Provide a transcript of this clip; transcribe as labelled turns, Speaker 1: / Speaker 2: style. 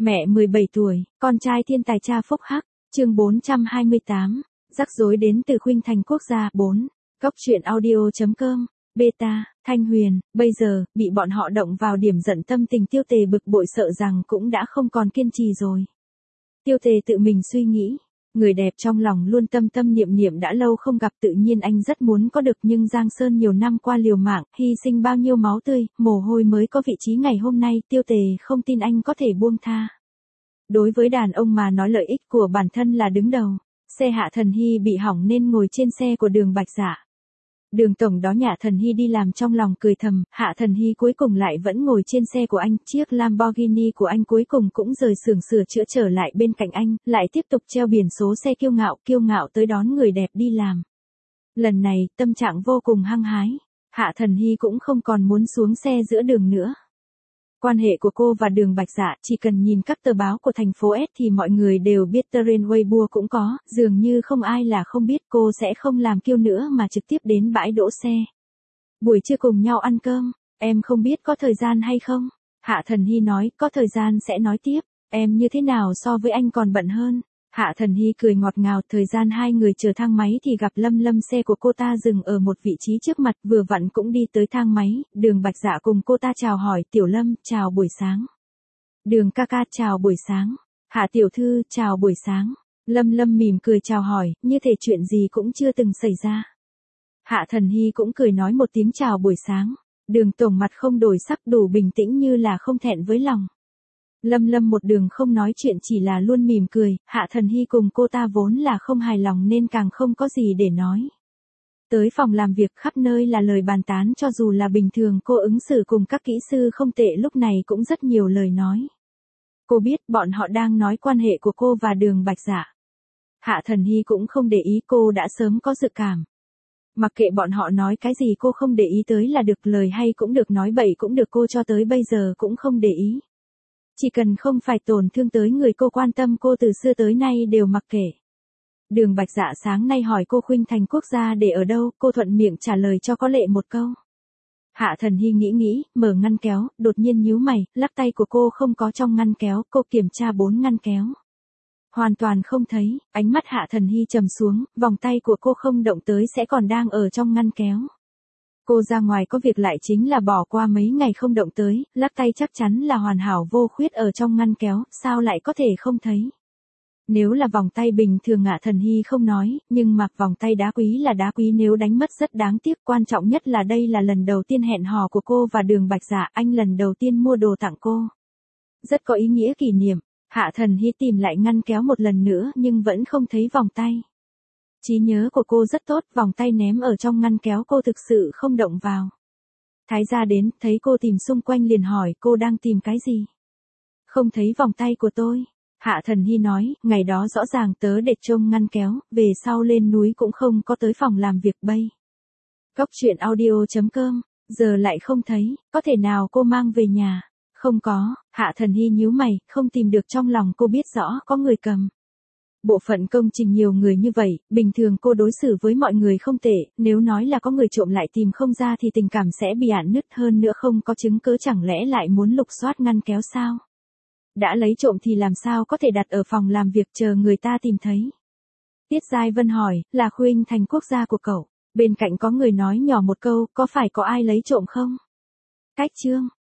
Speaker 1: Mẹ 17 tuổi, con trai thiên tài cha phúc hắc, chương 428, rắc rối đến từ Khuynh Thành Quốc gia 4, góc truyện audio.com, beta, Thanh Huyền, bây giờ, bị bọn họ động vào điểm giận tâm tình Tiêu Tề bực bội sợ rằng cũng đã không còn kiên trì rồi. Tiêu Tề tự mình suy nghĩ, người đẹp trong lòng luôn tâm tâm niệm niệm đã lâu không gặp tự nhiên anh rất muốn có được nhưng Giang Sơn nhiều năm qua liều mạng, hy sinh bao nhiêu máu tươi, mồ hôi mới có vị trí ngày hôm nay, Tiêu Tề không tin anh có thể buông tha. Đối với đàn ông mà nói lợi ích của bản thân là đứng đầu, xe Hạ Thần Hy bị hỏng nên ngồi trên xe của Đường Bạch Dạ. Đường tổng đó nhà Thần Hy đi làm trong lòng cười thầm, Hạ Thần Hy cuối cùng lại vẫn ngồi trên xe của anh, chiếc Lamborghini của anh cuối cùng cũng rời xưởng sửa chữa trở lại bên cạnh anh, lại tiếp tục treo biển số xe kiêu ngạo tới đón người đẹp đi làm. Lần này, tâm trạng vô cùng hăng hái, Hạ Thần Hy cũng không còn muốn xuống xe giữa đường nữa. Quan hệ của cô và Đường Bạch Dạ, chỉ cần nhìn các tờ báo của thành phố S thì mọi người đều biết, trên Weibo cũng có, dường như không ai là không biết. Cô sẽ không làm kiêu nữa mà trực tiếp đến bãi đỗ xe. Buổi trưa cùng nhau ăn cơm, em không biết có thời gian hay không? Hạ Thần Hy nói, có thời gian sẽ nói tiếp, em như thế nào so với anh còn bận hơn? Hạ Thần Hy cười ngọt ngào, thời gian hai người chờ thang máy thì gặp Lâm xe của cô ta dừng ở một vị trí trước mặt, vừa vặn cũng đi tới thang máy, Đường Bạch Dạ cùng cô ta chào hỏi, Tiểu Lâm, chào buổi sáng. Đường ca ca, chào buổi sáng. Hạ tiểu thư, chào buổi sáng. Lâm mỉm cười chào hỏi, như thể chuyện gì cũng chưa từng xảy ra. Hạ Thần Hy cũng cười nói một tiếng chào buổi sáng, Đường tổng mặt không đổi sắc, đủ bình tĩnh như là không thẹn với lòng. Lâm một đường không nói chuyện chỉ là luôn mỉm cười, Hạ Thần Hy cùng cô ta vốn là không hài lòng nên càng không có gì để nói. Tới phòng làm việc khắp nơi là lời bàn tán, cho dù là bình thường cô ứng xử cùng các kỹ sư không tệ lúc này cũng rất nhiều lời nói. Cô biết bọn họ đang nói quan hệ của cô và Đường Bạch Dạ. Hạ Thần Hy cũng không để ý, cô đã sớm có dự cảm. Mặc kệ bọn họ nói cái gì cô không để ý tới là được, lời hay cũng được nói bậy cũng được, cô cho tới bây giờ cũng không để ý. Chỉ cần không phải tổn thương tới người cô quan tâm, cô từ xưa tới nay đều mặc kệ. Đường Bạch Dạ sáng nay hỏi cô Khuynh Thành Quốc gia để ở đâu, cô thuận miệng trả lời cho có lệ một câu. Hạ Thần Hy nghĩ, mở ngăn kéo, đột nhiên nhíu mày, lắc tay của cô không có trong ngăn kéo, cô kiểm tra 4 ngăn kéo. Hoàn toàn không thấy, ánh mắt Hạ Thần Hy trầm xuống, vòng tay của cô không động tới sẽ còn đang ở trong ngăn kéo. Cô ra ngoài có việc lại chính là bỏ qua mấy ngày không động tới, lắc tay chắc chắn là hoàn hảo vô khuyết ở trong ngăn kéo, sao lại có thể không thấy. Nếu là vòng tay bình thường Hạ Thần Hy không nói, nhưng mặc vòng tay đá quý là đá quý, nếu đánh mất rất đáng tiếc, quan trọng nhất là đây là lần đầu tiên hẹn hò của cô và Đường Bạch Dạ, anh lần đầu tiên mua đồ tặng cô. Rất có ý nghĩa kỷ niệm, Hạ Thần Hy tìm lại ngăn kéo một lần nữa nhưng vẫn không thấy vòng tay. Trí nhớ của cô rất tốt, vòng tay ném ở trong ngăn kéo cô thực sự không động vào. Thái gia đến, thấy cô tìm xung quanh liền hỏi, cô đang tìm cái gì? Không thấy vòng tay của tôi. Hạ Thần Hy nói, ngày đó rõ ràng tớ để trông ngăn kéo, về sau lên núi cũng không có tới phòng làm việc bay. Góc truyện audio.com, giờ lại không thấy, có thể nào cô mang về nhà? Không có, Hạ Thần Hy nhíu mày, không tìm được, trong lòng cô biết rõ có người cầm. Bộ phận công trình nhiều người như vậy, bình thường cô đối xử với mọi người không tệ, nếu nói là có người trộm lại tìm không ra thì tình cảm sẽ bị rạn nứt, hơn nữa không có chứng cứ chẳng lẽ lại muốn lục soát ngăn kéo sao? Đã lấy trộm thì làm sao có thể đặt ở phòng làm việc chờ người ta tìm thấy? Tiết Giai Vân hỏi, là Khuynh Thành Quốc gia của cậu, bên cạnh có người nói nhỏ một câu, có phải có ai lấy trộm không? Cách chương